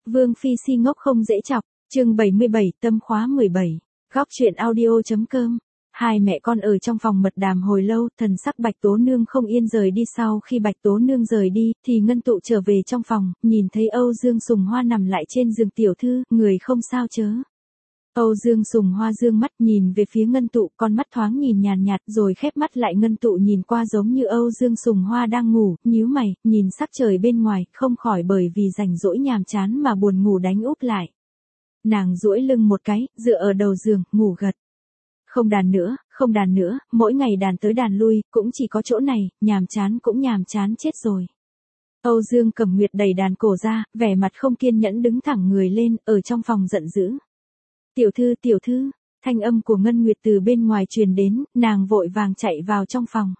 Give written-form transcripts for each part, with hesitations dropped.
Vương Phi si ngốc không dễ chọc, chương 77 tâm khóa 17, góc chuyện audio.com. Hai mẹ con ở trong phòng mật đàm hồi lâu, thần sắc Bạch Tố Nương không yên rời đi. Sau khi Bạch Tố Nương rời đi, thì Ngân Tụ trở về trong phòng, nhìn thấy Âu Dương Sùng Hoa nằm lại trên giường. Tiểu thư, người không sao chớ? Âu Dương Sùng Hoa dương mắt nhìn về phía Ngân Tụ, con mắt thoáng nhìn nhàn nhạt rồi khép mắt lại. Ngân Tụ nhìn qua giống như Âu Dương Sùng Hoa đang ngủ, nhíu mày, nhìn sắc trời bên ngoài, không khỏi bởi vì rảnh rỗi nhàm chán mà buồn ngủ đánh úp lại. Nàng duỗi lưng một cái, dựa ở đầu giường, ngủ gật. Không đàn nữa, mỗi ngày đàn tới đàn lui, cũng chỉ có chỗ này, nhàm chán cũng nhàm chán chết rồi. Âu Dương Cẩm Nguyệt đẩy đàn cổ ra, vẻ mặt không kiên nhẫn đứng thẳng người lên, ở trong phòng giận dữ. Tiểu thư, thanh âm của Ngân Nguyệt từ bên ngoài truyền đến, nàng vội vàng chạy vào trong phòng.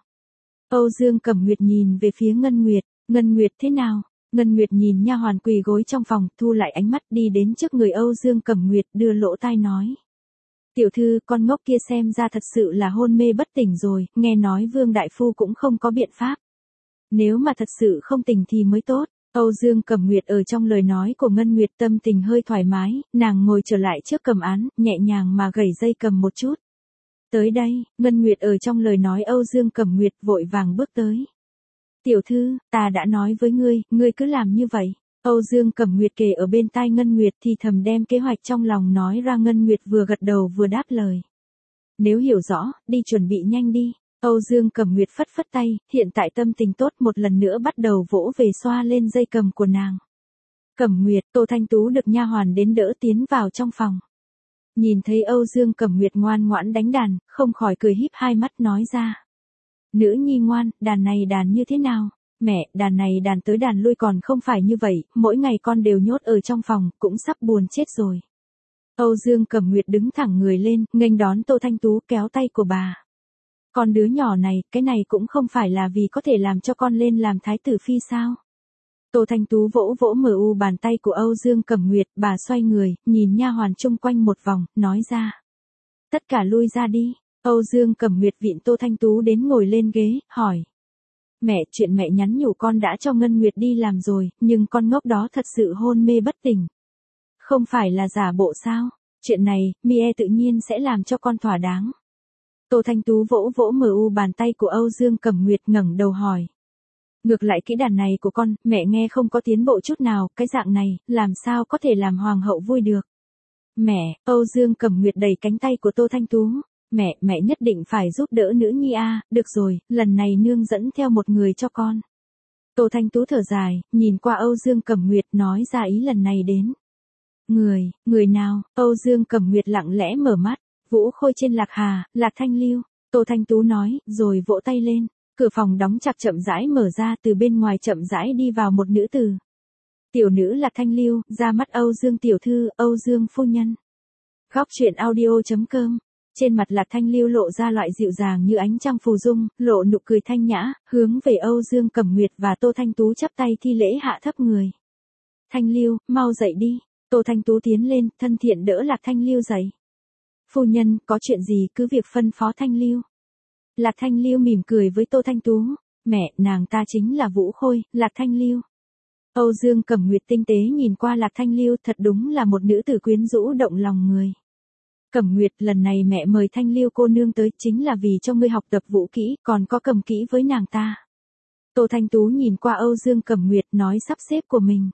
Âu Dương Cẩm Nguyệt nhìn về phía Ngân Nguyệt thế nào? Ngân Nguyệt nhìn nha hoàn quỳ gối trong phòng, thu lại ánh mắt đi đến trước người Âu Dương Cẩm Nguyệt, đưa lỗ tai nói. Tiểu thư, con ngốc kia xem ra thật sự là hôn mê bất tỉnh rồi, nghe nói Vương Đại Phu cũng không có biện pháp. Nếu mà thật sự không tỉnh thì mới tốt. Âu Dương Cẩm Nguyệt ở trong lời nói của Ngân Nguyệt tâm tình hơi thoải mái, nàng ngồi trở lại trước cầm án, nhẹ nhàng mà gảy dây cầm một chút. Tới đây, Ngân Nguyệt ở trong lời nói Âu Dương Cẩm Nguyệt vội vàng bước tới. Tiểu thư, ta đã nói với ngươi cứ làm như vậy. Âu Dương Cẩm Nguyệt kề ở bên tai Ngân Nguyệt thì thầm đem kế hoạch trong lòng nói ra. Ngân Nguyệt vừa gật đầu vừa đáp lời. Nếu hiểu rõ, đi chuẩn bị nhanh đi. Âu Dương Cẩm Nguyệt phất phất tay, hiện tại tâm tình tốt, một lần nữa bắt đầu vỗ về xoa lên dây cầm của nàng. Cẩm Nguyệt, Tô Thanh Tú được nha hoàn đến đỡ tiến vào trong phòng. Nhìn thấy Âu Dương Cẩm Nguyệt ngoan ngoãn đánh đàn, không khỏi cười híp hai mắt nói ra. Nữ nhi ngoan, đàn này đàn như thế nào? Mẹ, đàn này đàn tới đàn lui còn không phải như vậy, mỗi ngày con đều nhốt ở trong phòng, cũng sắp buồn chết rồi. Âu Dương Cẩm Nguyệt đứng thẳng người lên, nghênh đón Tô Thanh Tú, kéo tay của bà. Con đứa nhỏ này, cái này cũng không phải là vì có thể làm cho con lên làm thái tử phi sao? Tô Thanh Tú vỗ vỗ bàn tay của Âu Dương Cẩm Nguyệt, bà xoay người, nhìn nha hoàn chung quanh một vòng, nói ra. Tất cả lui ra đi. Âu Dương Cẩm Nguyệt vịn Tô Thanh Tú đến ngồi lên ghế, hỏi. Mẹ, chuyện mẹ nhắn nhủ con đã cho Ngân Nguyệt đi làm rồi, nhưng con ngốc đó thật sự hôn mê bất tỉnh. Không phải là giả bộ sao? Chuyện này, Mie tự nhiên sẽ làm cho con thỏa đáng. Tô Thanh Tú vỗ vỗ bàn tay của Âu Dương Cẩm Nguyệt, ngẩng đầu hỏi. Ngược lại kỹ đàn này của con, mẹ nghe không có tiến bộ chút nào, cái dạng này, làm sao có thể làm hoàng hậu vui được. Mẹ, Âu Dương Cẩm Nguyệt đẩy cánh tay của Tô Thanh Tú. Mẹ nhất định phải giúp đỡ nữ nhi a, được rồi, lần này nương dẫn theo một người cho con. Tô Thanh Tú thở dài, nhìn qua Âu Dương Cẩm Nguyệt nói ra ý lần này đến. Người nào? Âu Dương Cẩm Nguyệt lặng lẽ mở mắt. Vũ Khôi trên Lạc Hà, Lạc Thanh Lưu. Tô Thanh Tú nói, rồi vỗ tay lên. Cửa phòng đóng chặt chậm rãi mở ra, từ bên ngoài chậm rãi đi vào một nữ tử. Tiểu nữ Lạc Thanh Lưu, ra mắt Âu Dương tiểu thư, Âu Dương phu nhân. Góc chuyện audio.com. Trên mặt Lạc Thanh Lưu lộ ra loại dịu dàng như ánh trăng phù dung, lộ nụ cười thanh nhã, hướng về Âu Dương Cẩm Nguyệt và Tô Thanh Tú chắp tay thi lễ hạ thấp người. Thanh Lưu, mau dậy đi. Tô Thanh Tú tiến lên, thân thiện đỡ Lạc Thanh Lưu dậy. Phu nhân, có chuyện gì cứ việc phân phó Thanh Lưu. Lạc Thanh Lưu mỉm cười với Tô Thanh Tú. Mẹ, nàng ta chính là Vũ Khôi, Lạc Thanh Lưu. Âu Dương Cẩm Nguyệt tinh tế nhìn qua Lạc Thanh Lưu, thật đúng là một nữ tử quyến rũ động lòng người. Cẩm Nguyệt, lần này mẹ mời Thanh Lưu cô nương tới chính là vì cho ngươi học tập vũ kỹ, còn có cầm kỹ với nàng ta. Tô Thanh Tú nhìn qua Âu Dương Cẩm Nguyệt nói sắp xếp của mình.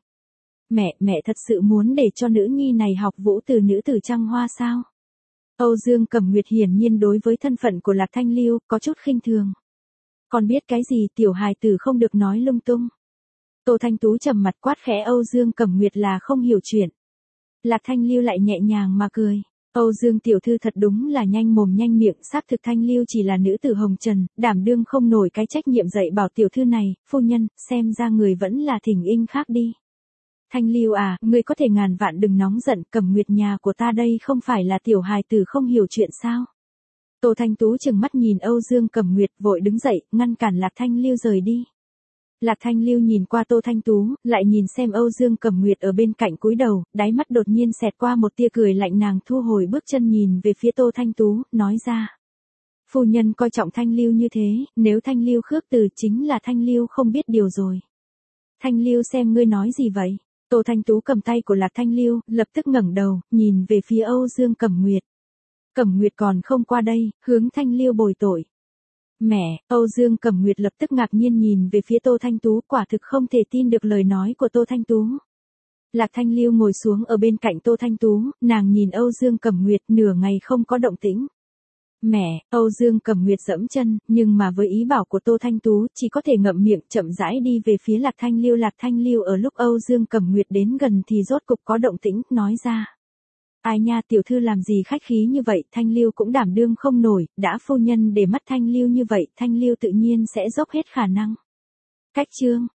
Mẹ thật sự muốn để cho nữ nhi này học vũ từ nữ tử Trăng Hoa sao? Âu Dương Cẩm Nguyệt hiển nhiên đối với thân phận của Lạc Thanh Lưu có chút khinh thường. Con biết cái gì, tiểu hài tử không được nói lung tung. Tô Thanh Tú trầm mặt quát khẽ Âu Dương Cẩm Nguyệt là không hiểu chuyện. Lạc Thanh Lưu lại nhẹ nhàng mà cười. Âu Dương tiểu thư thật đúng là nhanh mồm nhanh miệng, xác thực Thanh Lưu chỉ là nữ tử hồng trần, đảm đương không nổi cái trách nhiệm dạy bảo tiểu thư này. Phu nhân, xem ra người vẫn là thỉnh inh khác đi. Thanh Lưu à, ngươi có thể ngàn vạn đừng nóng giận, Cẩm Nguyệt nhà của ta đây không phải là tiểu hài tử không hiểu chuyện sao? Tô Thanh Tú trừng mắt nhìn Âu Dương Cẩm Nguyệt, vội đứng dậy, ngăn cản Lạc Thanh Lưu rời đi. Lạc Thanh Lưu nhìn qua Tô Thanh Tú, lại nhìn xem Âu Dương Cẩm Nguyệt ở bên cạnh cúi đầu, đáy mắt đột nhiên xẹt qua một tia cười lạnh, nàng thu hồi bước chân nhìn về phía Tô Thanh Tú, nói ra. Phu nhân coi trọng Thanh Lưu như thế, nếu Thanh Lưu khước từ chính là Thanh Lưu không biết điều rồi. Thanh Lưu xem ngươi nói gì vậy? Tô Thanh Tú cầm tay của Lạc Thanh Lưu, lập tức ngẩng đầu, nhìn về phía Âu Dương Cẩm Nguyệt. Cẩm Nguyệt còn không qua đây, hướng Thanh Lưu bồi tội. Mẹ, Âu Dương Cẩm Nguyệt lập tức ngạc nhiên nhìn về phía Tô Thanh Tú, quả thực không thể tin được lời nói của Tô Thanh Tú. Lạc Thanh Lưu ngồi xuống ở bên cạnh Tô Thanh Tú, nàng nhìn Âu Dương Cẩm Nguyệt nửa ngày không có động tĩnh. Mẹ, Âu Dương Cẩm Nguyệt giẫm chân, nhưng mà với ý bảo của Tô Thanh Tú, chỉ có thể ngậm miệng chậm rãi đi về phía Lạc Thanh Lưu. Lạc Thanh Lưu ở lúc Âu Dương Cẩm Nguyệt đến gần thì rốt cục có động tĩnh, nói ra. Ai nha, tiểu thư làm gì khách khí như vậy, Thanh Lưu cũng đảm đương không nổi, đã phu nhân để mắt Thanh Lưu như vậy, Thanh Lưu tự nhiên sẽ dốc hết khả năng. Cách chương